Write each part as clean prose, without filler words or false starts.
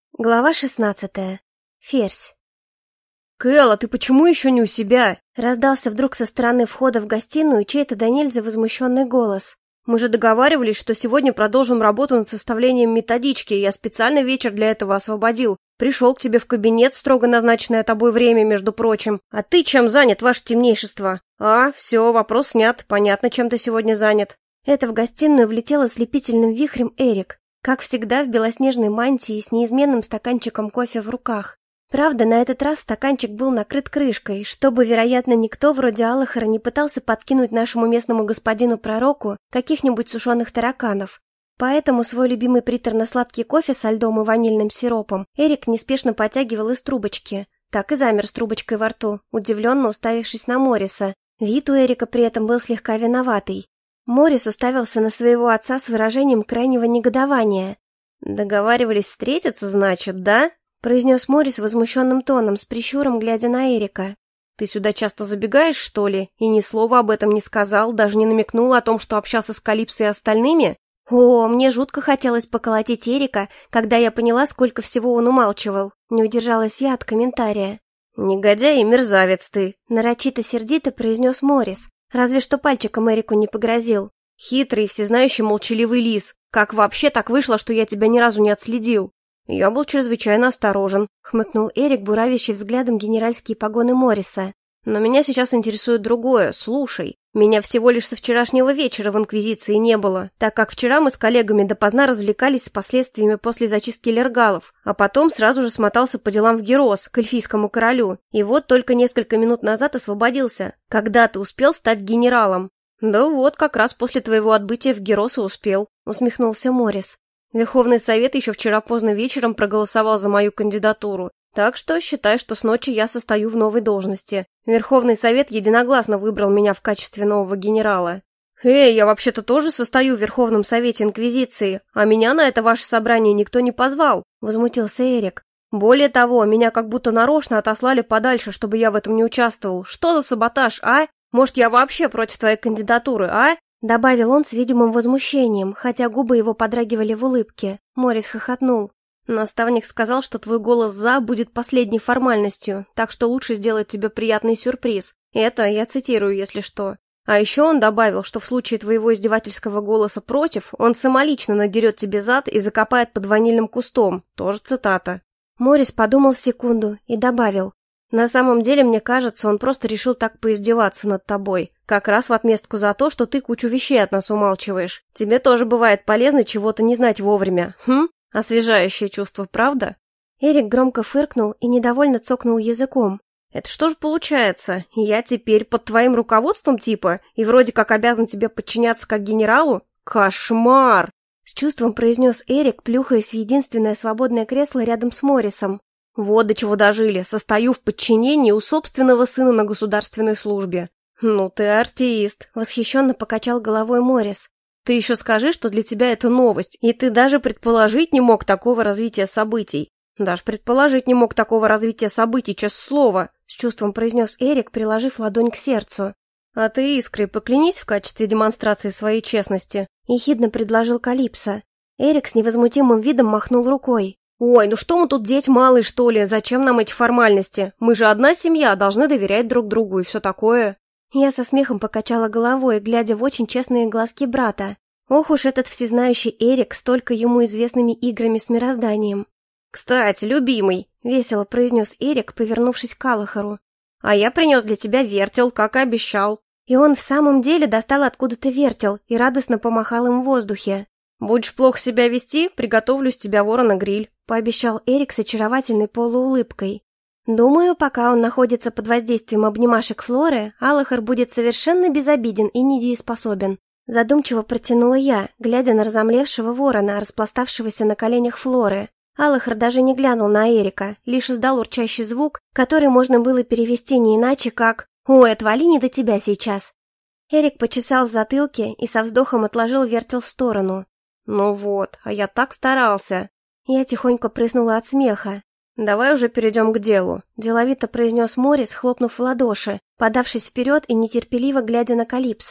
Глава 16. Ферзь. «Кэл, а ты почему еще не у себя?» Раздался вдруг со стороны входа в гостиную чей-то до нельзя возмущенный голос. «Мы же договаривались, что сегодня продолжим работу над составлением методички, и я специально вечер для этого освободил. Пришел к тебе в кабинет в строго назначенное тобой время, между прочим. А ты чем занят, ваше темнейшество?» Все, вопрос снят. Понятно, чем ты сегодня занят». Это в гостиную влетел ослепительным вихрем Эрик, как всегда в белоснежной мантии и с неизменным стаканчиком кофе в руках. Правда, на этот раз стаканчик был накрыт крышкой, чтобы, вероятно, никто вроде Аллахара не пытался подкинуть нашему местному господину-пророку каких-нибудь сушеных тараканов. Поэтому свой любимый приторно-сладкий кофе со льдом и ванильным сиропом Эрик неспешно потягивал из трубочки. Так и замер с трубочкой во рту, удивленно уставившись на Морриса. Вид у Эрика при этом был слегка виноватый. Моррис уставился на своего отца с выражением крайнего негодования. «Договаривались встретиться, значит, да?» — произнес Моррис возмущенным тоном, с прищуром глядя на Эрика. «Ты сюда часто забегаешь, что ли? И ни слова об этом не сказал, даже не намекнул о том, что общался с Калипсой и остальными?» О, мне жутко хотелось поколотить Эрика, когда я поняла, сколько всего он умалчивал. Не удержалась я от комментария. «Негодяй и мерзавец ты!» — нарочито сердито произнес Моррис. Разве что пальчиком Эрику не погрозил. «Хитрый, всезнающий молчаливый лис. Как вообще так вышло, что я тебя ни разу не отследил?» «Я был чрезвычайно осторожен», — хмыкнул Эрик, буравящий взглядом генеральские погоны Морриса. «Но меня сейчас интересует другое. Слушай, меня всего лишь со вчерашнего вечера в Инквизиции не было, так как вчера мы с коллегами допоздна развлекались с последствиями после зачистки лергалов, а потом сразу же смотался по делам в Герос, к эльфийскому королю, и вот только несколько минут назад освободился. Когда ты успел стать генералом?» «Да вот, как раз после твоего отбытия в Герос и успел», — усмехнулся Моррис. «Верховный совет еще вчера поздно вечером проголосовал за мою кандидатуру, так что считай, что с ночи я состою в новой должности. Верховный совет единогласно выбрал меня в качестве нового генерала». «Эй, я вообще-то тоже состою в Верховном совете Инквизиции, а меня на это ваше собрание никто не позвал», — возмутился Эрик. «Более того, меня как будто нарочно отослали подальше, чтобы я в этом не участвовал. Что за саботаж, а? Может, я вообще против твоей кандидатуры, а?» Добавил он с видимым возмущением, хотя губы его подрагивали в улыбке. Моррис хохотнул. «Наставник сказал, что твой голос «за» будет последней формальностью, так что лучше сделать тебе приятный сюрприз. Это я цитирую, если что. А еще он добавил, что в случае твоего издевательского голоса «против» он самолично надерет тебе зад и закопает под ванильным кустом. Тоже цитата». Моррис подумал секунду и добавил. «На самом деле, мне кажется, он просто решил так поиздеваться над тобой. Как раз в отместку за то, что ты кучу вещей от нас умалчиваешь. Тебе тоже бывает полезно чего-то не знать вовремя. Освежающее чувство, правда?» Эрик громко фыркнул и недовольно цокнул языком. «Это что ж получается? Я теперь под твоим руководством типа и вроде как обязан тебе подчиняться как генералу? Кошмар!» С чувством произнес Эрик, плюхаясь в единственное свободное кресло рядом с Моррисом. «Вот до чего дожили. Состою в подчинении у собственного сына на государственной службе». «Ну ты артист!» — восхищенно покачал головой Моррис. «Ты еще скажи, что для тебя это новость, и ты даже предположить не мог такого развития событий». «Даже предположить не мог такого развития событий, честное слово», — с чувством произнес Эрик, приложив ладонь к сердцу. «А ты искрой поклянись в качестве демонстрации своей честности», — ехидно предложил Калипсо. Эрик с невозмутимым видом махнул рукой. «Ой, ну что мы тут, деть малые, что ли? Зачем нам эти формальности? Мы же одна семья, должны доверять друг другу и все такое». Я со смехом покачала головой, глядя в очень честные глазки брата. Ох уж этот всезнающий Эрик с только ему известными играми с мирозданием. «Кстати, любимый», — весело произнес Эрик, повернувшись к Аллахару. «А я принес для тебя вертел, как и обещал». И он в самом деле достал откуда-то вертел и радостно помахал им в воздухе. «Будешь плохо себя вести, приготовлю с тебя ворона-гриль», — пообещал Эрик с очаровательной полуулыбкой. Думаю, пока он находится под воздействием обнимашек Флоры, Аллахар будет совершенно безобиден и недееспособен. Задумчиво протянула я, глядя на разомлевшего ворона, распластавшегося на коленях Флоры. Аллахар даже не глянул на Эрика, лишь издал урчащий звук, который можно было перевести не иначе, как «Ой, отвали, не до тебя сейчас». Эрик почесал в затылке и со вздохом отложил вертел в сторону. «Ну вот, а я так старался». Я тихонько прыснула от смеха. «Давай уже перейдем к делу», — деловито произнес Моррис, хлопнув в ладоши, подавшись вперед и нетерпеливо глядя на Калипсо.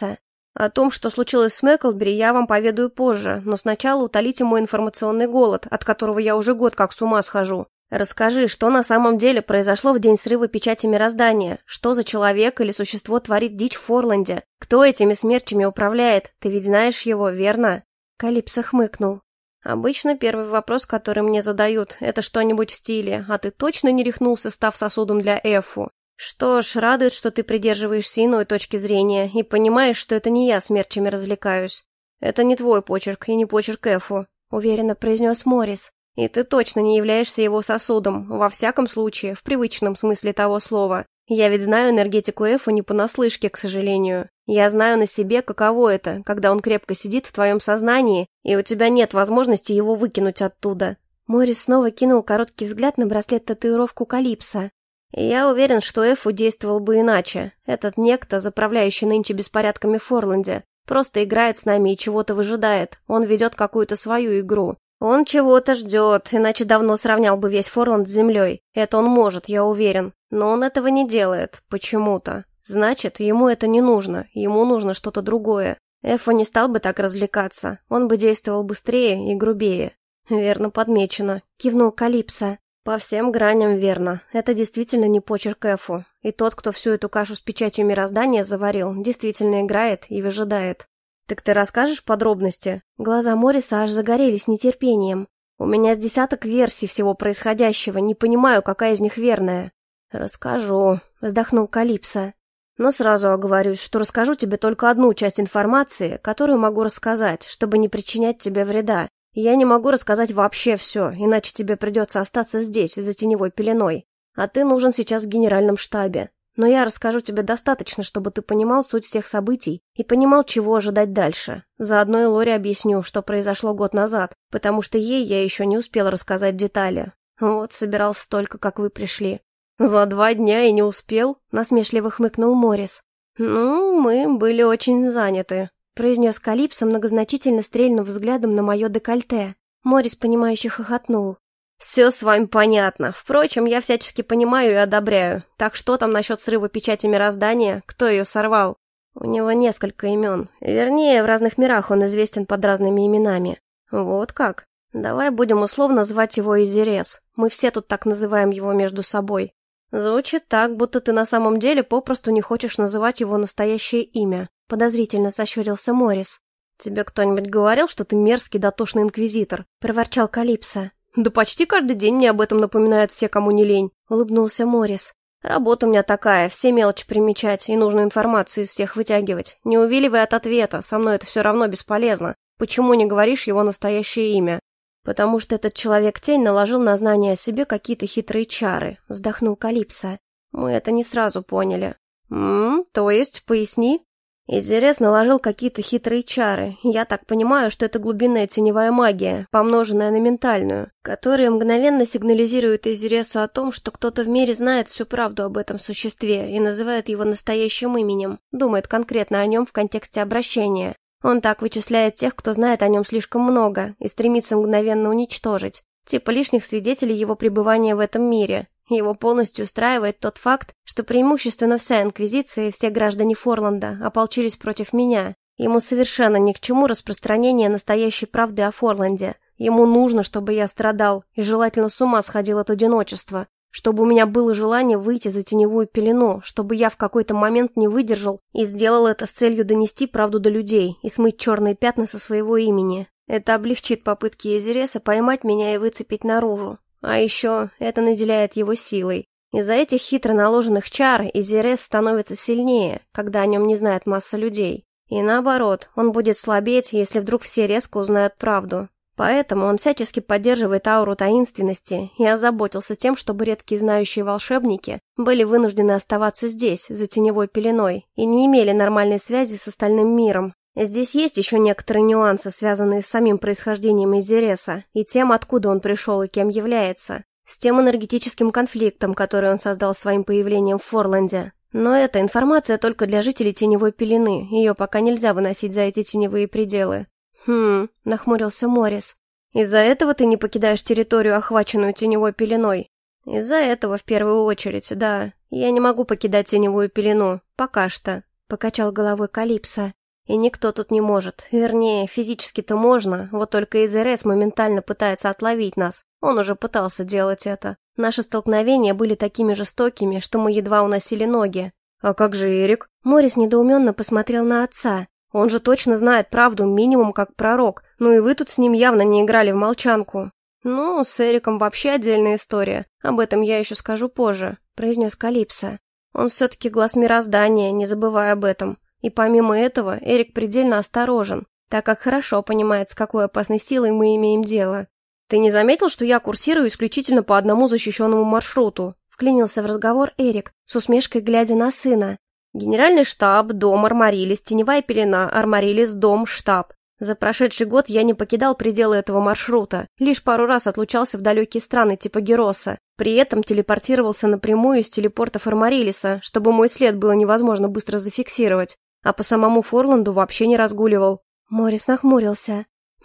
О том, что случилось с Мэклбери, я вам поведаю позже, но сначала утолите мой информационный голод, от которого я уже год как с ума схожу. Расскажи, что на самом деле произошло в день срыва печати мироздания? Что за человек или существо творит дичь в Форланде? Кто этими смерчами управляет? Ты ведь знаешь его, верно?» Калипсо хмыкнул. «Обычно первый вопрос, который мне задают, это что-нибудь в стиле: «А ты точно не рехнулся, став сосудом для Эфу?» Что ж, радует, что ты придерживаешься иной точки зрения и понимаешь, что это не я смерчами развлекаюсь. Это не твой почерк и не почерк Эфу», — уверенно произнес Моррис. «И ты точно не являешься его сосудом, во всяком случае, в привычном смысле того слова. Я ведь знаю энергетику Эфу не понаслышке, к сожалению. Я знаю на себе, каково это, когда он крепко сидит в твоем сознании, и у тебя нет возможности его выкинуть оттуда». Моррис снова кинул короткий взгляд на браслет-татуировку Калипсо. «И я уверен, что Эфу действовал бы иначе. Этот некто, заправляющий нынче беспорядками в Форланде, просто играет с нами и чего-то выжидает. Он ведет какую-то свою игру. Он чего-то ждет, иначе давно сравнял бы весь Форланд с землей. Это он может, я уверен. Но он этого не делает, почему-то. Значит, ему это не нужно, ему нужно что-то другое. Эфу не стал бы так развлекаться, он бы действовал быстрее и грубее». «Верно подмечено», — кивнул Калипсо. «По всем граням верно. Это действительно не почерк Эфу. И тот, кто всю эту кашу с печатью мироздания заварил, действительно играет и выжидает». «Так ты расскажешь подробности?» Глаза Морриса аж загорелись нетерпением. «У меня с десяток версий всего происходящего, не понимаю, какая из них верная». «Расскажу», — вздохнул Калипсо. «Но сразу оговорюсь, что расскажу тебе только одну часть информации, которую могу рассказать, чтобы не причинять тебе вреда. Я не могу рассказать вообще все, иначе тебе придется остаться здесь, за теневой пеленой. А ты нужен сейчас в генеральном штабе. Но я расскажу тебе достаточно, чтобы ты понимал суть всех событий и понимал, чего ожидать дальше. Заодно и Лоре объясню, что произошло год назад, потому что ей я еще не успел рассказать детали. Вот, собирался только, как вы пришли». «За 2 дня и не успел?» — насмешливо хмыкнул Моррис. «Ну, мы были очень заняты», — произнес Калипсо, многозначительно стрельнув взглядом на мое декольте. Моррис, понимающе хохотнул. «Все с вами понятно. Впрочем, я всячески понимаю и одобряю. Так что там насчет срыва печати мироздания? Кто ее сорвал?» «У него несколько имен. Вернее, в разных мирах он известен под разными именами». «Вот как? Давай будем условно звать его Изерес. Мы все тут так называем его между собой». «Звучит так, будто ты на самом деле попросту не хочешь называть его настоящее имя», — подозрительно сощурился Моррис. «Тебе кто-нибудь говорил, что ты мерзкий дотошный инквизитор?» — проворчал Калипсо. «Да почти каждый день мне об этом напоминают все, кому не лень», — улыбнулся Моррис. «Работа у меня такая, все мелочи примечать и нужную информацию из всех вытягивать. Не увиливай от ответа, со мной это все равно бесполезно. Почему не говоришь его настоящее имя?» «Потому что этот человек-тень наложил на знание о себе какие-то хитрые чары», — вздохнул Калипсо. «Мы это не сразу поняли». То есть, поясни?» «Изерес наложил какие-то хитрые чары. Я так понимаю, что это глубинная теневая магия, помноженная на ментальную, которая мгновенно сигнализирует Изересу о том, что кто-то в мире знает всю правду об этом существе и называет его настоящим именем, думает конкретно о нем в контексте обращения. Он так вычисляет тех, кто знает о нем слишком много, и стремится мгновенно уничтожить. Типа лишних свидетелей его пребывания в этом мире. Его полностью устраивает тот факт, что преимущественно вся Инквизиция и все граждане Форланда ополчились против меня. Ему совершенно ни к чему распространение настоящей правды о Форланде. Ему нужно, чтобы я страдал, и желательно с ума сходил от одиночества. Чтобы у меня было желание выйти за теневую пелену, чтобы я в какой-то момент не выдержал и сделал это с целью донести правду до людей и смыть черные пятна со своего имени. Это облегчит попытки Изереса поймать меня и выцепить наружу. А еще это наделяет его силой. Из-за этих хитро наложенных чар Изерес становится сильнее, когда о нем не знает масса людей. И наоборот, он будет слабеть, если вдруг все резко узнают правду. Поэтому он всячески поддерживает ауру таинственности и озаботился тем, чтобы редкие знающие волшебники были вынуждены оставаться здесь, за теневой пеленой, и не имели нормальной связи с остальным миром. Здесь есть еще некоторые нюансы, связанные с самим происхождением Изереса, и тем, откуда он пришел и кем является, с тем энергетическим конфликтом, который он создал своим появлением в Форланде. Но эта информация только для жителей теневой пелены, ее пока нельзя выносить за эти теневые пределы. Нахмурился Моррис. «Из-за этого ты не покидаешь территорию, охваченную теневой пеленой?» «Из-за этого, в первую очередь, да. Я не могу покидать теневую пелену. Пока что», — покачал головой Калипсо. И никто тут не может. Вернее, физически-то можно, вот только ИЗРС моментально пытается отловить нас. Он уже пытался делать это. Наши столкновения были такими жестокими, что мы едва уносили ноги. «А как же Эрик?» Моррис недоуменно посмотрел на отца. «Он же точно знает правду минимум как пророк. Ну и вы тут с ним явно не играли в молчанку». «Ну, с Эриком вообще отдельная история. Об этом я еще скажу позже», — произнес Калипсо. «Он все-таки глаз мироздания, не забывай об этом. И помимо этого, Эрик предельно осторожен, так как хорошо понимает, с какой опасной силой мы имеем дело. Ты не заметил, что я курсирую исключительно по одному защищенному маршруту?» Вклинился в разговор Эрик, с усмешкой глядя на сына. «Генеральный штаб, дом, Армарилис, теневая пелена, Армарилис, дом, штаб. За прошедший год я не покидал пределы этого маршрута, лишь пару раз отлучался в далекие страны типа Героса. При этом телепортировался напрямую из телепортов Армарилиса, чтобы мой след было невозможно быстро зафиксировать. А по самому Форланду вообще не разгуливал». Моррис нахмурился.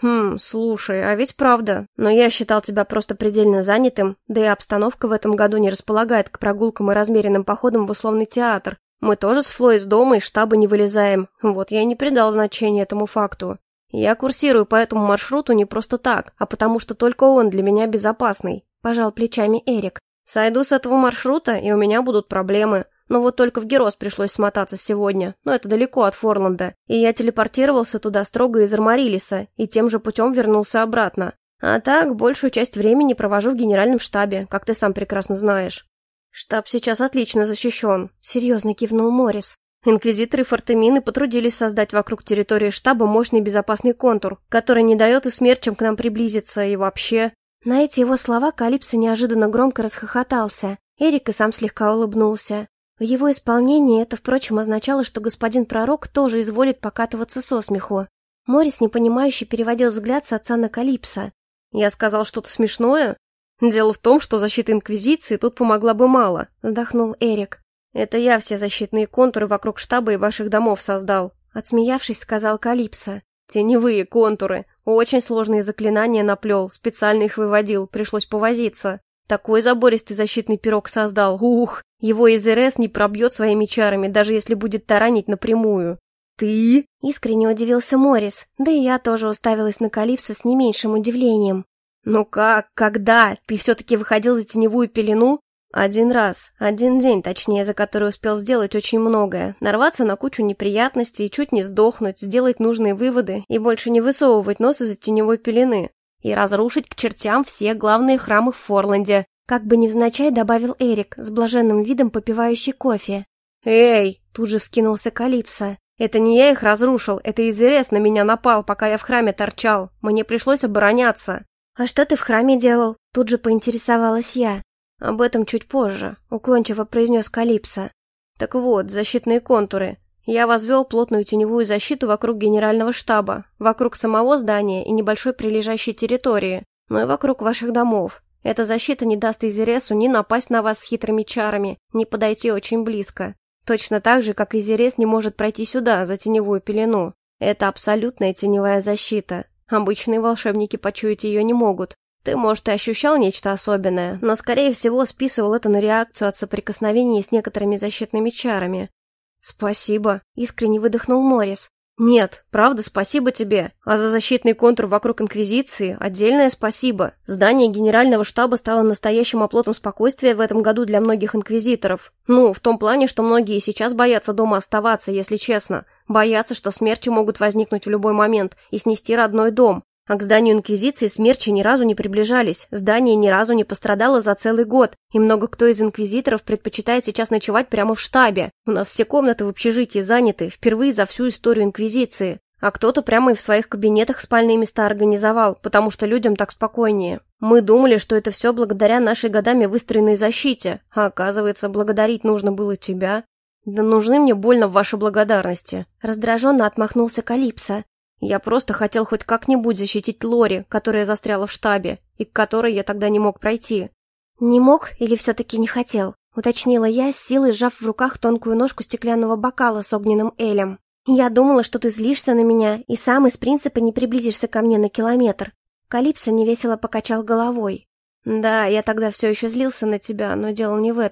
Слушай, а ведь правда. Но я считал тебя просто предельно занятым, да и обстановка в этом году не располагает к прогулкам и размеренным походам в условный театр. Мы тоже с Фло из дома и штаба не вылезаем. Вот я и не придал значения этому факту. Я курсирую по этому маршруту не просто так, а потому что только он для меня безопасный. Пожал плечами Эрик. Сойду с этого маршрута, и у меня будут проблемы. Но вот только в Герос пришлось смотаться сегодня, но это далеко от Форланда, и я телепортировался туда строго из Армарилиса, и тем же путем вернулся обратно. А так, большую часть времени провожу в генеральном штабе, как ты сам прекрасно знаешь. Штаб сейчас отлично защищен, серьезно кивнул Моррис. Инквизиторы Фортемины потрудились создать вокруг территории штаба мощный безопасный контур, который не дает и смерчам к нам приблизиться, и вообще... На эти его слова Калипсо неожиданно громко расхохотался. Эрик и сам слегка улыбнулся. В его исполнении это, впрочем, означало, что господин пророк тоже изволит покатываться со смеху. Моррис непонимающе переводил взгляд с отца на Калипсо. «Я сказал что-то смешное? Дело в том, что защита Инквизиции тут помогла бы мало», — вздохнул Эрик. «Это я все защитные контуры вокруг штаба и ваших домов создал», — отсмеявшись, сказал Калипсо. «Теневые контуры. Очень сложные заклинания наплел, специально их выводил, пришлось повозиться. Такой забористый защитный пирог создал, ух! Его ИЗРС не пробьет своими чарами, даже если будет таранить напрямую». «Ты?» — искренне удивился Моррис, да и я тоже уставилась на Калипсо с не меньшим удивлением. «Ну как? Когда? Ты все-таки выходил за теневую пелену?» «Один раз. Один день, точнее, за который успел сделать очень многое. Нарваться на кучу неприятностей, чуть не сдохнуть, сделать нужные выводы и больше не высовывать нос из-за теневой пелены. И разрушить к чертям все главные храмы в Форланде», как бы невзначай добавил Эрик, с блаженным видом попивающий кофе. «Эй!» — тут же вскинулся Калипсо. «Это не я их разрушил, это ИЗРС на меня напал, пока я в храме торчал. Мне пришлось обороняться». «А что ты в храме делал?» — тут же поинтересовалась я. «Об этом чуть позже», — уклончиво произнес Калипсо. «Так вот, защитные контуры. Я возвел плотную теневую защиту вокруг генерального штаба, вокруг самого здания и небольшой прилежащей территории, но и вокруг ваших домов. Эта защита не даст Изересу ни напасть на вас с хитрыми чарами, ни подойти очень близко. Точно так же, как Изерес не может пройти сюда, за теневую пелену. Это абсолютная теневая защита. Обычные волшебники почуять ее не могут. Ты, может, и ощущал нечто особенное, но, скорее всего, списывал это на реакцию от соприкосновения с некоторыми защитными чарами». «Спасибо», — искренне выдохнул Моррис. «Нет, правда, спасибо тебе. А за защитный контур вокруг Инквизиции отдельное спасибо. Здание Генерального штаба стало настоящим оплотом спокойствия в этом году для многих инквизиторов. Ну, в том плане, что многие сейчас боятся дома оставаться, если честно. Боятся, что смерчи могут возникнуть в любой момент и снести родной дом. А к зданию Инквизиции смерчи ни разу не приближались, здание ни разу не пострадало за целый год, и много кто из инквизиторов предпочитает сейчас ночевать прямо в штабе. У нас все комнаты в общежитии заняты, впервые за всю историю Инквизиции. А кто-то прямо и в своих кабинетах спальные места организовал, потому что людям так спокойнее. Мы думали, что это все благодаря нашей годами выстроенной защите, а оказывается, благодарить нужно было тебя. Да нужны мне больно ваши благодарности. Раздраженно отмахнулся Калипсо. Я просто хотел хоть как-нибудь защитить Лори, которая застряла в штабе, и к которой я тогда не мог пройти». «Не мог или все-таки не хотел?» — уточнила я, с силой сжав в руках тонкую ножку стеклянного бокала с огненным элем. «Я думала, что ты злишься на меня и сам из принципа не приблизишься ко мне на километр». Калипсо невесело покачал головой. «Да, я тогда все еще злился на тебя, но дело не в этом.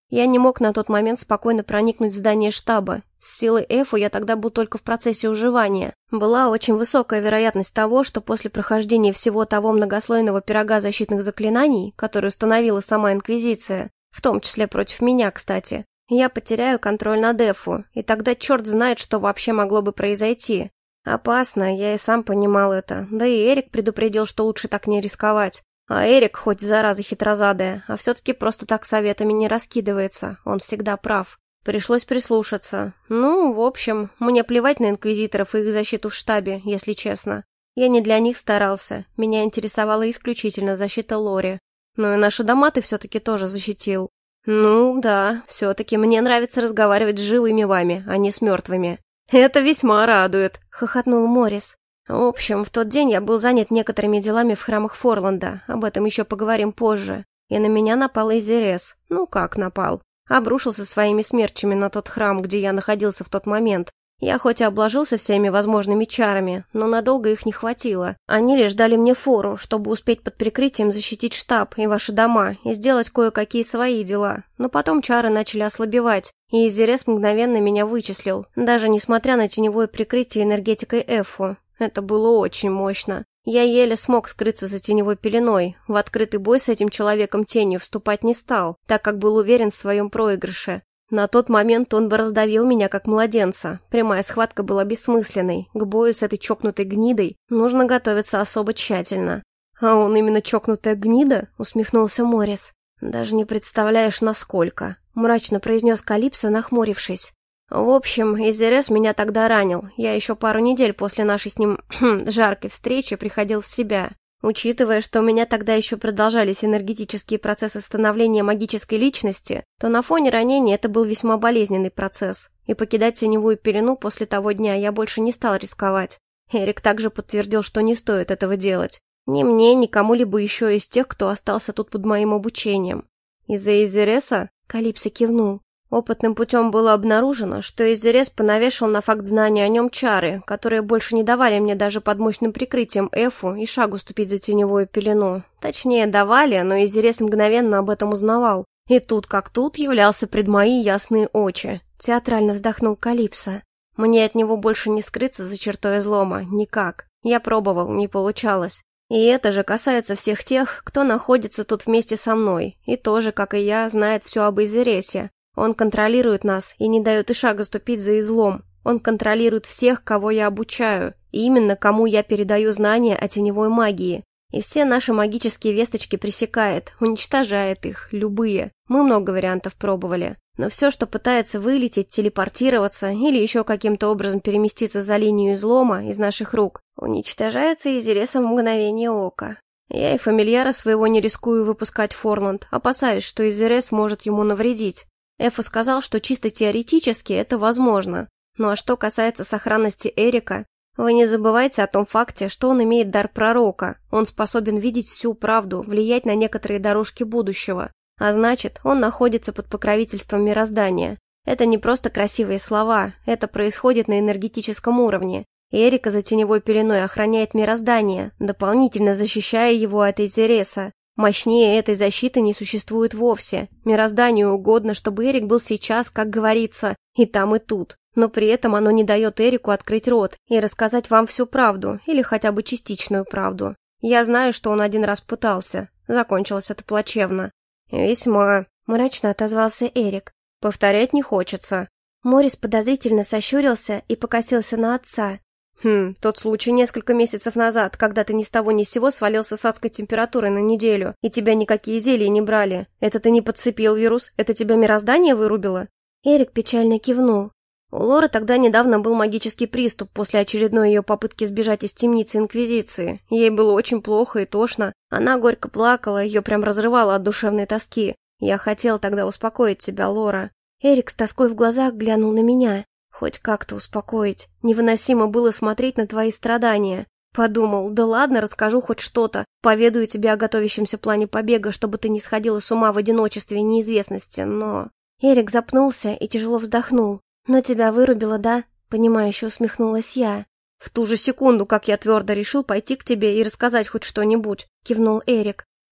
Я не мог на тот момент спокойно проникнуть в здание штаба. С силой Эфу я тогда был только в процессе уживания. Была очень высокая вероятность того, что после прохождения всего того многослойного пирога защитных заклинаний, который установила сама Инквизиция, в том числе против меня, кстати, я потеряю контроль над Эфу, и тогда черт знает, что вообще могло бы произойти. Опасно, я и сам понимал это, да и Эрик предупредил, что лучше так не рисковать. А Эрик, хоть зараза хитрозадая, а все-таки просто так советами не раскидывается, он всегда прав. Пришлось прислушаться. Ну, в общем, мне плевать на инквизиторов и их защиту в штабе, если честно. Я не для них старался, меня интересовала исключительно защита Лори. Ну и наши дома ты все-таки тоже защитил. Ну, да, все-таки мне нравится разговаривать с живыми вами, а не с мертвыми. Это весьма радует, хохотнул Моррис. В общем, в тот день я был занят некоторыми делами в храмах Форланда, об этом еще поговорим позже. И на меня напал Изерес. Ну как напал? Обрушился своими смерчами на тот храм, где я находился в тот момент. Я хоть и обложился всеми возможными чарами, но надолго их не хватило. Они лишь дали мне фору, чтобы успеть под прикрытием защитить штаб и ваши дома и сделать кое-какие свои дела. Но потом чары начали ослабевать, и Изерес мгновенно меня вычислил, даже несмотря на теневое прикрытие энергетикой Эфу. Это было очень мощно. Я еле смог скрыться за теневой пеленой. В открытый бой с этим человеком-тенью вступать не стал, так как был уверен в своем проигрыше. На тот момент он бы раздавил меня как младенца. Прямая схватка была бессмысленной. К бою с этой чокнутой гнидой нужно готовиться особо тщательно. «А он именно чокнутая гнида?» — усмехнулся Моррис. «Даже не представляешь, насколько», — мрачно произнес Калипсо, нахмурившись. В общем, Изерес меня тогда ранил. Я еще пару недель после нашей с ним жаркой встречи приходил в себя. Учитывая, что у меня тогда еще продолжались энергетические процессы становления магической личности, то на фоне ранения это был весьма болезненный процесс. И покидать теневую пелену после того дня я больше не стал рисковать. Эрик также подтвердил, что не стоит этого делать. Ни мне, ни кому-либо еще из тех, кто остался тут под моим обучением. Из-за Изереса? Калипсо кивнул. Опытным путем было обнаружено, что Изерес понавешал на факт знания о нем чары, которые больше не давали мне даже под мощным прикрытием Эфу и шагу ступить за теневую пелену. Точнее, давали, но Изерес мгновенно об этом узнавал. И тут как тут являлся пред мои ясные очи. Театрально вздохнул Калипсо. Мне от него больше не скрыться за чертой излома, никак. Я пробовал, не получалось. И это же касается всех тех, кто находится тут вместе со мной, и тоже, как и я, знает все об Изересе. Он контролирует нас и не дает и шага ступить за излом. Он контролирует всех, кого я обучаю, и именно кому я передаю знания о теневой магии. И все наши магические весточки пресекает, уничтожает их, любые. Мы много вариантов пробовали. Но все, что пытается вылететь, телепортироваться или еще каким-то образом переместиться за линию излома из наших рук, уничтожается Изересом в мгновение ока. Я и фамильяра своего не рискую выпускать в Форланд, опасаюсь, что Изерес может ему навредить. Эфу сказал, что чисто теоретически это возможно. Ну а что касается сохранности Эрика, вы не забывайте о том факте, что он имеет дар пророка. Он способен видеть всю правду, влиять на некоторые дорожки будущего. А значит, он находится под покровительством мироздания. Это не просто красивые слова, это происходит на энергетическом уровне. Эрика за теневой пеленой охраняет мироздание, дополнительно защищая его от Изереса. Мощнее этой защиты не существует вовсе. Мирозданию угодно, чтобы Эрик был сейчас, как говорится, и там, и тут. Но при этом оно не дает Эрику открыть рот и рассказать вам всю правду, или хотя бы частичную правду. Я знаю, что он один раз пытался. Закончилось это плачевно. «Весьма», — мрачно отозвался Эрик. «Повторять не хочется». Моррис подозрительно сощурился и покосился на отца. Тот случай несколько месяцев назад, когда ты ни с того ни с сего свалился с адской температурой на неделю, и тебя никакие зелья не брали. Это ты не подцепил вирус? Это тебя мироздание вырубило?» Эрик печально кивнул. У Лоры тогда недавно был магический приступ после очередной ее попытки сбежать из темницы Инквизиции. Ей было очень плохо и тошно. Она горько плакала, ее прям разрывало от душевной тоски. Я хотел тогда успокоить тебя, Лора. Эрик с тоской в глазах глянул на меня. Хоть как-то успокоить. Невыносимо было смотреть на твои страдания. Подумал, да ладно, расскажу хоть что-то. Поведаю тебе о готовящемся плане побега, чтобы ты не сходила с ума в одиночестве и неизвестности, но... Эрик запнулся и тяжело вздохнул. «Но тебя вырубило, да?» — понимающе усмехнулась я. «В ту же секунду, как я твердо решил пойти к тебе и рассказать хоть что-нибудь», — кивнул Эрик.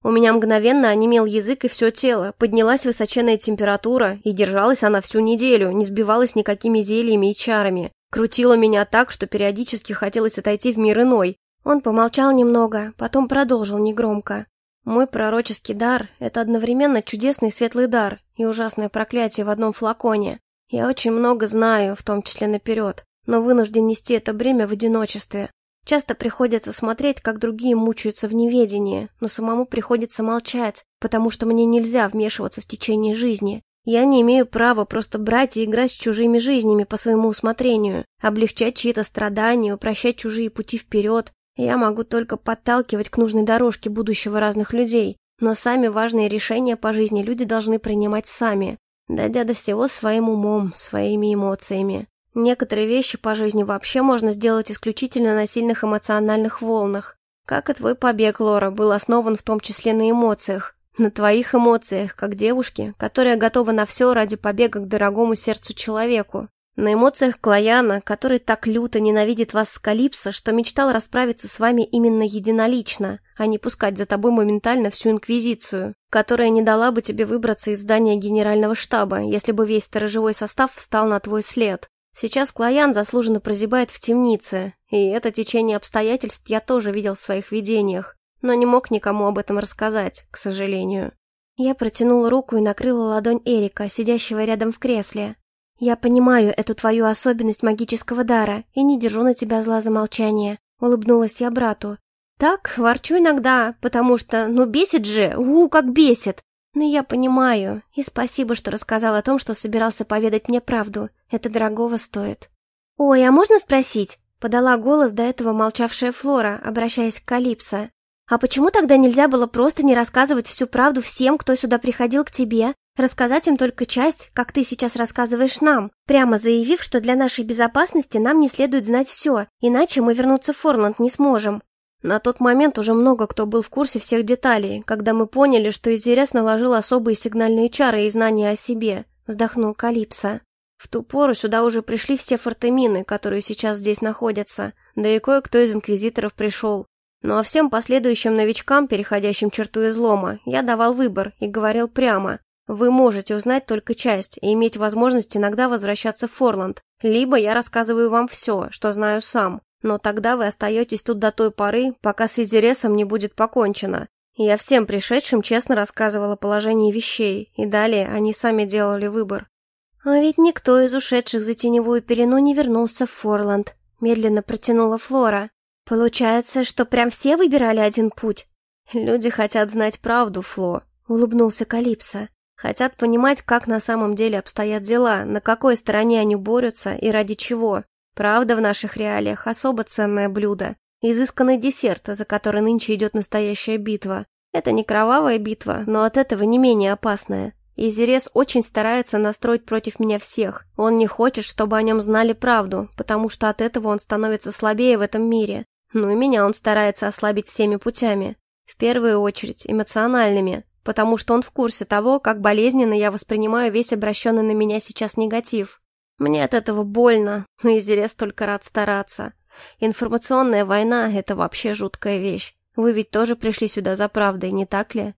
У меня мгновенно онемел язык и все тело, поднялась высоченная температура, и держалась она всю неделю, не сбивалась никакими зельями и чарами. Крутила меня так, что периодически хотелось отойти в мир иной. Он помолчал немного, потом продолжил негромко. Мой пророческий дар — это одновременно чудесный светлый дар и ужасное проклятие в одном флаконе. Я очень много знаю, в том числе наперед, но вынужден нести это бремя в одиночестве. Часто приходится смотреть, как другие мучаются в неведении, но самому приходится молчать, потому что мне нельзя вмешиваться в течение жизни. Я не имею права просто брать и играть с чужими жизнями по своему усмотрению, облегчать чьи-то страдания, упрощать чужие пути вперед. Я могу только подталкивать к нужной дорожке будущего разных людей, но сами важные решения по жизни люди должны принимать сами, дойдя до всего своим умом, своими эмоциями. Некоторые вещи по жизни вообще можно сделать исключительно на сильных эмоциональных волнах. Как и твой побег, Лора, был основан в том числе на эмоциях. На твоих эмоциях, как девушки, которая готова на все ради побега к дорогому сердцу человеку. На эмоциях Клояна, который так люто ненавидит вас с Калипсо, что мечтал расправиться с вами именно единолично, а не пускать за тобой моментально всю Инквизицию, которая не дала бы тебе выбраться из здания Генерального штаба, если бы весь сторожевой состав встал на твой след. Сейчас Клоян заслуженно прозябает в темнице, и это течение обстоятельств я тоже видел в своих видениях, но не мог никому об этом рассказать, к сожалению. Я протянула руку и накрыла ладонь Эрика, сидящего рядом в кресле. «Я понимаю эту твою особенность магического дара и не держу на тебя зла за молчание», — улыбнулась я брату. «Так, ворчу иногда, потому что, бесит же, как бесит. Но я понимаю, и спасибо, что рассказал о том, что собирался поведать мне правду. Это дорогого стоит». «Ой, а можно спросить?» — подала голос до этого молчавшая Флора, обращаясь к Калипсо. «А почему тогда нельзя было просто не рассказывать всю правду всем, кто сюда приходил к тебе? Рассказать им только часть, как ты сейчас рассказываешь нам, прямо заявив, что для нашей безопасности нам не следует знать все, иначе мы вернуться в Форланд не сможем». На тот момент уже много кто был в курсе всех деталей, когда мы поняли, что Изерес наложил особые сигнальные чары и знания о себе, вздохнул Калипсо. В ту пору сюда уже пришли все фортемины, которые сейчас здесь находятся, да и кое-кто из инквизиторов пришел. Ну а всем последующим новичкам, переходящим черту излома, я давал выбор и говорил прямо: вы можете узнать только часть и иметь возможность иногда возвращаться в Форланд, либо я рассказываю вам все, что знаю сам, но тогда вы остаетесь тут до той поры, пока с Изересом не будет покончено. Я всем пришедшим честно рассказывала о положении вещей, и далее они сами делали выбор. «А ведь никто из ушедших за теневую пелену не вернулся в Форланд», — медленно протянула Флора. «Получается, что прям все выбирали один путь?» «Люди хотят знать правду, Фло», — улыбнулся Калипсо. «Хотят понимать, как на самом деле обстоят дела, на какой стороне они борются и ради чего. Правда в наших реалиях — особо ценное блюдо, изысканный десерт, за который нынче идет настоящая битва. Это не кровавая битва, но от этого не менее опасная. Изерес очень старается настроить против меня всех. Он не хочет, чтобы о нем знали правду, потому что от этого он становится слабее в этом мире. Ну и меня он старается ослабить всеми путями. В первую очередь эмоциональными, потому что он в курсе того, как болезненно я воспринимаю весь обращенный на меня сейчас негатив. Мне от этого больно, но Изерес только рад стараться. Информационная война — это вообще жуткая вещь. Вы ведь тоже пришли сюда за правдой, не так ли?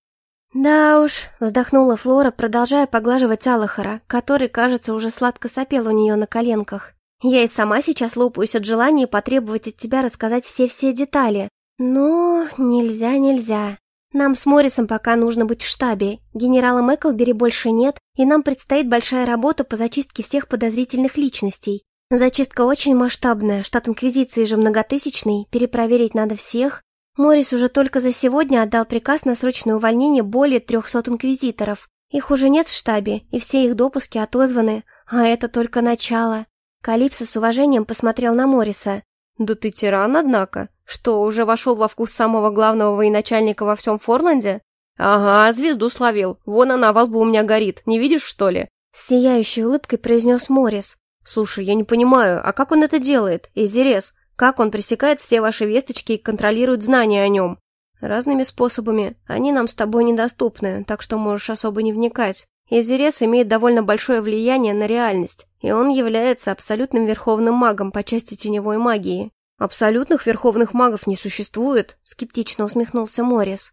«Да уж», — вздохнула Флора, продолжая поглаживать Алахара, который, кажется, уже сладко сопел у нее на коленках. «Я и сама сейчас лопаюсь от желания потребовать от тебя рассказать все детали. Но нельзя. Нам с Моррисом пока нужно быть в штабе. Генерала Мэклбери больше нет, и нам предстоит большая работа по зачистке всех подозрительных личностей. Зачистка очень масштабная, штат Инквизиции же многотысячный, перепроверить надо всех. Моррис уже только за сегодня отдал приказ на срочное увольнение более 300 инквизиторов. Их уже нет в штабе, и все их допуски отозваны, а это только начало». Калипсо с уважением посмотрел на Морриса. «Да ты тиран, однако. Что, уже вошел во вкус самого главного военачальника во всем Форланде?» «Ага, звезду словил. Вон она во лбу у меня горит. Не видишь, что ли?» С сияющей улыбкой произнес Моррис. «Слушай, я не понимаю, а как он это делает, Изерес? Как он пресекает все ваши весточки и контролирует знания о нем?» «Разными способами. Они нам с тобой недоступны, так что можешь особо не вникать. Изерес имеет довольно большое влияние на реальность, и он является абсолютным верховным магом по части теневой магии». «Абсолютных верховных магов не существует», — скептично усмехнулся Моррис.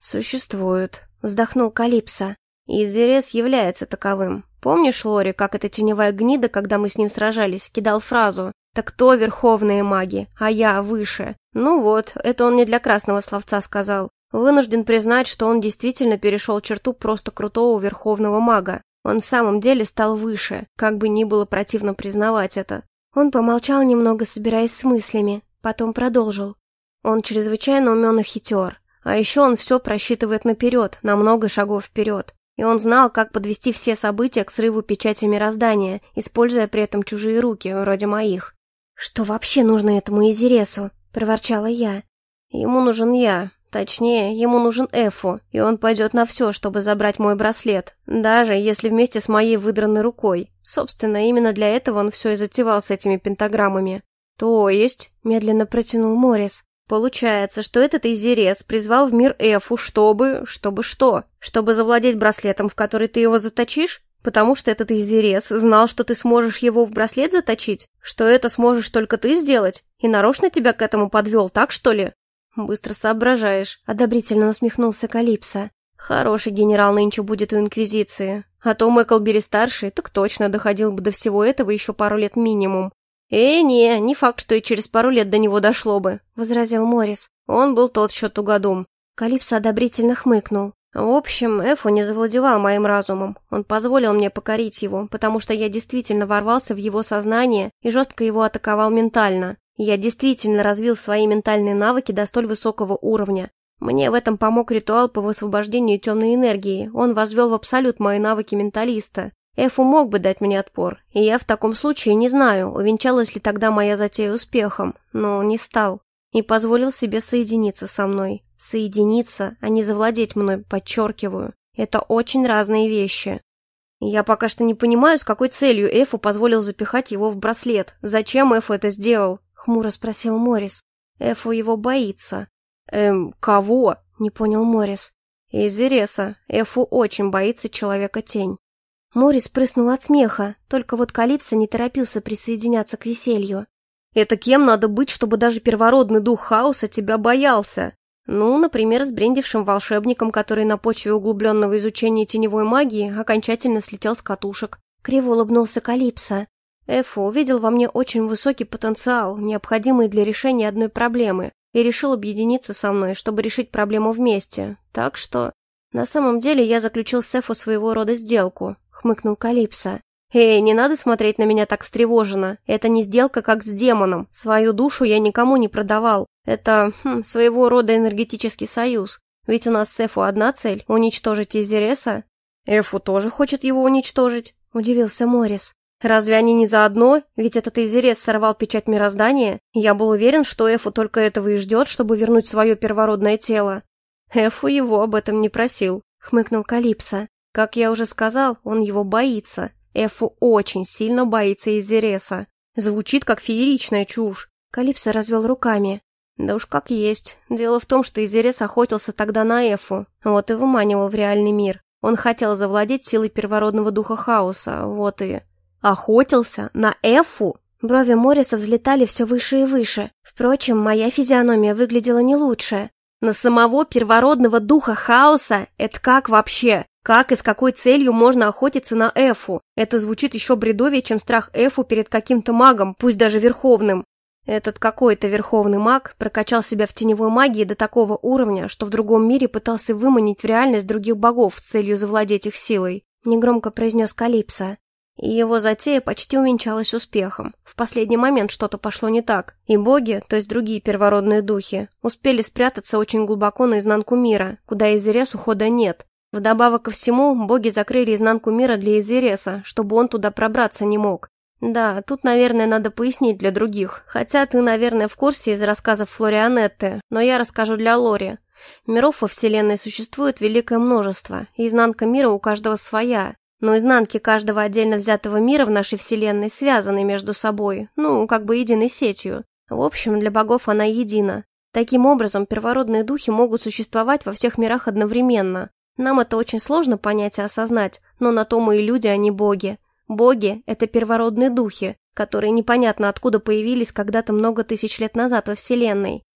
«Существует», — вздохнул Калипсо. «Изерес является таковым. Помнишь, Лори, как эта теневая гнида, когда мы с ним сражались, кидал фразу: «Так кто верховные маги, а я выше»? Ну вот, это он не для красного словца сказал. Вынужден признать, что он действительно перешел черту просто крутого верховного мага. Он в самом деле стал выше, как бы ни было противно признавать это». Он помолчал немного, собираясь с мыслями, потом продолжил. «Он чрезвычайно умен и хитер. А еще он все просчитывает наперед, на много шагов вперед. И он знал, как подвести все события к срыву печати мироздания, используя при этом чужие руки, вроде моих». «Что вообще нужно этому Изересу?» – проворчала я. «Ему нужен я. Точнее, ему нужен Эфу, и он пойдет на все, чтобы забрать мой браслет, даже если вместе с моей выдранной рукой. Собственно, именно для этого он все и затевал с этими пентаграммами». «То есть», – медленно протянул Моррис, – «получается, что этот Изерес призвал в мир Эфу, чтобы что? Чтобы завладеть браслетом, в который ты его заточишь? Потому что этот Изерес знал, что ты сможешь его в браслет заточить? Что это сможешь только ты сделать? И нарочно тебя к этому подвел, так что ли?» «Быстро соображаешь», — одобрительно усмехнулся Калипсо. «Хороший генерал нынче будет у Инквизиции. А то Мэклбери-старший так точно доходил бы до всего этого еще пару лет минимум». Не факт, что и через пару лет до него дошло бы», — возразил Моррис. «Он был тот еще тугодум». Калипсо одобрительно хмыкнул. «В общем, Эфу не завладевал моим разумом. Он позволил мне покорить его, потому что я действительно ворвался в его сознание и жестко его атаковал ментально. Я действительно развил свои ментальные навыки до столь высокого уровня. Мне в этом помог ритуал по высвобождению темной энергии. Он возвел в абсолют мои навыки менталиста. Эфу мог бы дать мне отпор, и я в таком случае не знаю, увенчалась ли тогда моя затея успехом, но не стал. И позволил себе соединиться со мной. Соединиться, а не завладеть мной, подчеркиваю. Это очень разные вещи. Я пока что не понимаю, с какой целью Эфу позволил запихать его в браслет. Зачем Эфу это сделал?» — хмуро спросил Моррис. «Эфу его боится». Кого?» — не понял Моррис. «Изереса. Эфу очень боится Человека-тень». Моррис прыснул от смеха, только вот Калипсо не торопился присоединяться к веселью. «Это кем надо быть, чтобы даже первородный дух хаоса тебя боялся? Ну, например, сбрендившим волшебником, который на почве углубленного изучения теневой магии окончательно слетел с катушек». Криво улыбнулся Калипсо. «Эфу увидел во мне очень высокий потенциал, необходимый для решения одной проблемы, и решил объединиться со мной, чтобы решить проблему вместе. Так что... На самом деле я заключил с Эфу своего рода сделку», — хмыкнул Калипсо. Не надо смотреть на меня так встревоженно. Это не сделка, как с демоном. Свою душу я никому не продавал. Это, своего рода энергетический союз. Ведь у нас с Эфу одна цель — уничтожить Изереса». «Эфу тоже хочет его уничтожить», — удивился Моррис. «Разве они не заодно? Ведь этот Изерес сорвал печать мироздания. Я был уверен, что Эфу только этого и ждет, чтобы вернуть свое первородное тело». «Эфу его об этом не просил», — хмыкнул Калипсо. «Как я уже сказал, он его боится. Эфу очень сильно боится Изереса. Звучит как фееричная чушь». Калипсо развел руками. «Да уж как есть. Дело в том, что Изерес охотился тогда на Эфу. Вот и выманивал в реальный мир. Он хотел завладеть силой первородного духа хаоса. Вот и...» «Охотился? На Эфу?» Брови Морриса взлетали все выше и выше. Впрочем, моя физиономия выглядела не лучше. «На самого первородного духа хаоса? Это как вообще? Как и с какой целью можно охотиться на Эфу? Это звучит еще бредовее, чем страх Эфу перед каким-то магом, пусть даже верховным». Этот какой-то верховный маг прокачал себя в теневой магии до такого уровня, что в другом мире пытался выманить в реальность других богов с целью завладеть их силой, негромко произнес Калипсо. И его затея почти увенчалась успехом. В последний момент что-то пошло не так, и боги, то есть другие первородные духи, успели спрятаться очень глубоко наизнанку мира, куда Изересу хода нет. Вдобавок ко всему, боги закрыли изнанку мира для Изереса, чтобы он туда пробраться не мог. Да, тут, наверное, надо пояснить для других, хотя ты, наверное, в курсе из рассказов Флорианетты, но я расскажу для Лори. Миров во Вселенной существует великое множество, и изнанка мира у каждого своя. Но изнанки каждого отдельно взятого мира в нашей Вселенной связаны между собой, как бы единой сетью. В общем, для богов она едина. Таким образом, первородные духи могут существовать во всех мирах одновременно. Нам это очень сложно понять и осознать, но на то мы и люди, а не боги. Боги — это первородные духи, которые непонятно откуда появились когда-то много тысяч лет назад во Вселенной.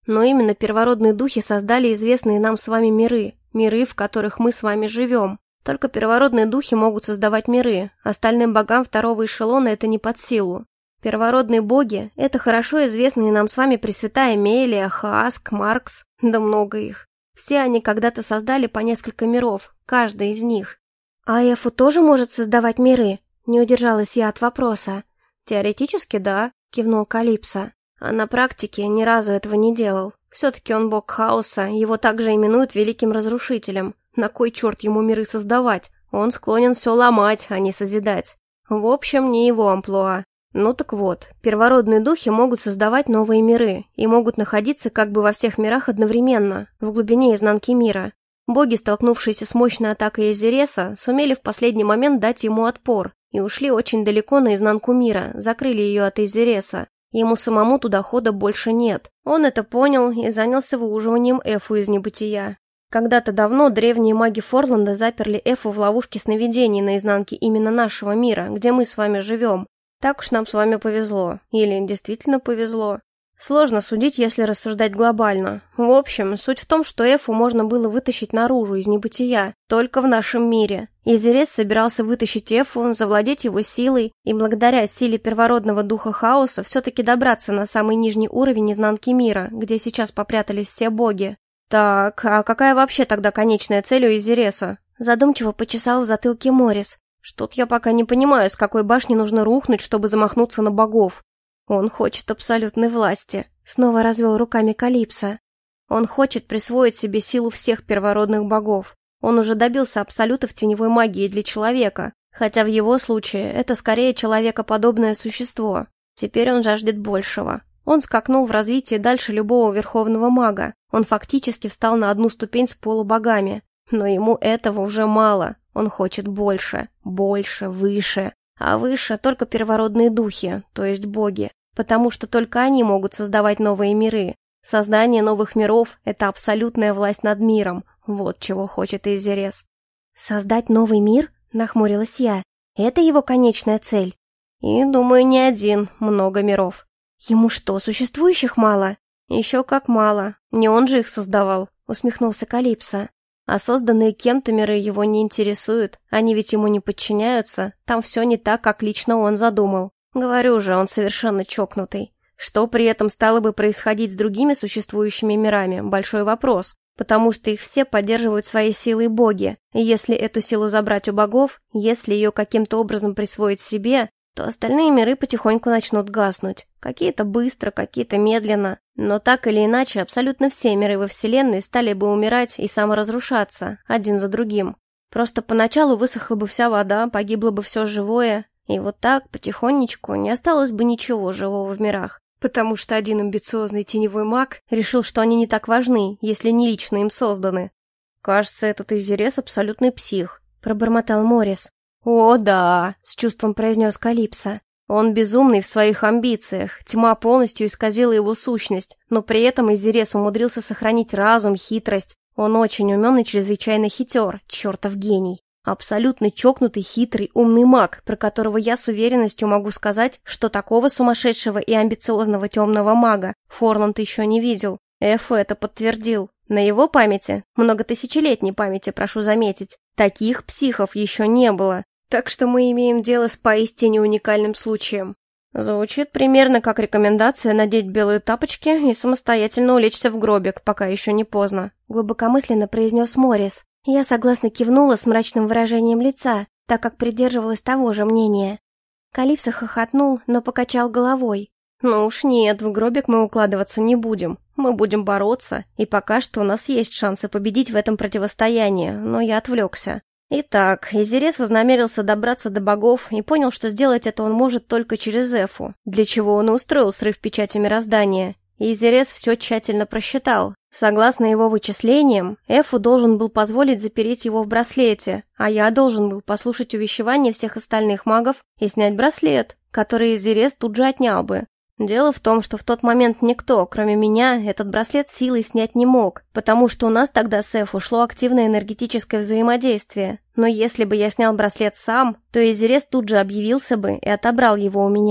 Но именно первородные духи создали известные нам с вами миры, миры, в которых мы с вами живем. Только первородные духи могут создавать миры, остальным богам второго эшелона это не под силу. Первородные боги – это хорошо известные нам с вами Пресвятая Мелия, Хааск, Маркс, да много их. Все они когда-то создали по несколько миров, каждый из них. А Эфу тоже может создавать миры? Не удержалась я от вопроса. Теоретически да, кивнул Калипсо. А на практике ни разу этого не делал. Все-таки он бог хаоса, его также именуют великим разрушителем. На кой черт ему миры создавать? Он склонен все ломать, а не созидать. В общем, не его амплуа. Ну так вот, первородные духи могут создавать новые миры и могут находиться как бы во всех мирах одновременно, в глубине изнанки мира. Боги, столкнувшиеся с мощной атакой Эзереса, сумели в последний момент дать ему отпор и ушли очень далеко на изнанку мира, закрыли ее от Эзереса. Ему самому туда хода больше нет. Он это понял и занялся выуживанием Эфу из небытия. Когда-то давно древние маги Форланда заперли Эфу в ловушке сновидений на изнанке именно нашего мира, где мы с вами живем. Так уж нам с вами повезло. Или действительно повезло. Сложно судить, если рассуждать глобально. В общем, суть в том, что Эфу можно было вытащить наружу из небытия, только в нашем мире. Эзерес собирался вытащить Эфу, завладеть его силой, и благодаря силе первородного духа хаоса все-таки добраться на самый нижний уровень изнанки мира, где сейчас попрятались все боги. Так, а какая вообще тогда конечная цель у Эзереса? Задумчиво почесал в затылке Морис. Что-то я пока не понимаю, с какой башни нужно рухнуть, чтобы замахнуться на богов. Он хочет абсолютной власти. Снова развел руками Калипсо. Он хочет присвоить себе силу всех первородных богов. Он уже добился абсолюта в теневой магии для человека, хотя в его случае это скорее человекоподобное существо. Теперь он жаждет большего. Он скакнул в развитии дальше любого верховного мага. Он фактически встал на одну ступень с полубогами. Но ему этого уже мало. Он хочет больше, больше, выше. А выше только первородные духи, то есть боги. Потому что только они могут создавать новые миры. Создание новых миров – это абсолютная власть над миром. Вот чего хочет Эзерес. «Создать новый мир?» – нахмурилась я. «Это его конечная цель?» И, думаю, не один, много миров. «Ему что, существующих мало?» «Еще как мало. Не он же их создавал», – усмехнулся Калипсо. А созданные кем-то миры его не интересуют, они ведь ему не подчиняются, там все не так, как лично он задумал. Говорю же, он совершенно чокнутый. Что при этом стало бы происходить с другими существующими мирами – большой вопрос, потому что их все поддерживают своей силой боги, и если эту силу забрать у богов, если ее каким-то образом присвоить себе, то остальные миры потихоньку начнут гаснуть. Какие-то быстро, какие-то медленно. Но так или иначе, абсолютно все миры во Вселенной стали бы умирать и саморазрушаться, один за другим. Просто поначалу высохла бы вся вода, погибло бы все живое, и вот так, потихонечку, не осталось бы ничего живого в мирах. Потому что один амбициозный теневой маг решил, что они не так важны, если не лично им созданы. «Кажется, этот Эзерес абсолютный псих», — пробормотал Морис. «О, да», — с чувством произнес Калипсо. «Он безумный в своих амбициях, тьма полностью исказила его сущность, но при этом Эзерес умудрился сохранить разум, хитрость. Он очень умен и чрезвычайно хитер, чертов гений. Абсолютно чокнутый, хитрый, умный маг, про которого я с уверенностью могу сказать, что такого сумасшедшего и амбициозного темного мага Форланд еще не видел. Эфу это подтвердил. На его памяти, многотысячелетней памяти, прошу заметить, таких психов еще не было. Так что мы имеем дело с поистине уникальным случаем. Звучит примерно как рекомендация надеть белые тапочки и самостоятельно улечься в гробик, пока еще не поздно», — глубокомысленно произнес Морис. Я согласно кивнула с мрачным выражением лица, так как придерживалась того же мнения. Калипсо хохотнул, но покачал головой. «Ну уж нет, в гробик мы укладываться не будем. Мы будем бороться, и пока что у нас есть шансы победить в этом противостоянии, но я отвлекся. Итак, Эзерес вознамерился добраться до богов и понял, что сделать это он может только через Эфу, для чего он и устроил срыв печати мироздания. Эзерес все тщательно просчитал. Согласно его вычислениям, Эфу должен был позволить запереть его в браслете, а я должен был послушать увещевания всех остальных магов и снять браслет, который Эзерес тут же отнял бы. Дело в том, что в тот момент никто, кроме меня, этот браслет силой снять не мог, потому что у нас тогда с Эфу шло активное энергетическое взаимодействие. Но если бы я снял браслет сам, то Эзерес тут же объявился бы и отобрал его у меня.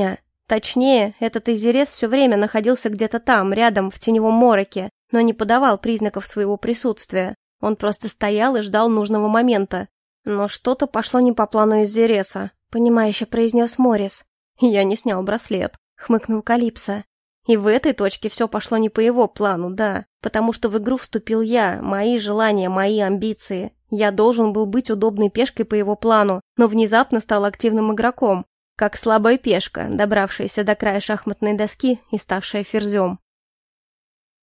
Точнее, этот Изерес все время находился где-то там, рядом, в теневом мороке, но не подавал признаков своего присутствия. Он просто стоял и ждал нужного момента. Но что-то пошло не по плану Изереса, понимающе произнес Моррис. Я не снял браслет, хмыкнул Калипсо. И в этой точке все пошло не по его плану, да, потому что в игру вступил я, мои желания, мои амбиции. Я должен был быть удобной пешкой по его плану, но внезапно стал активным игроком, как слабая пешка, добравшаяся до края шахматной доски и ставшая ферзем.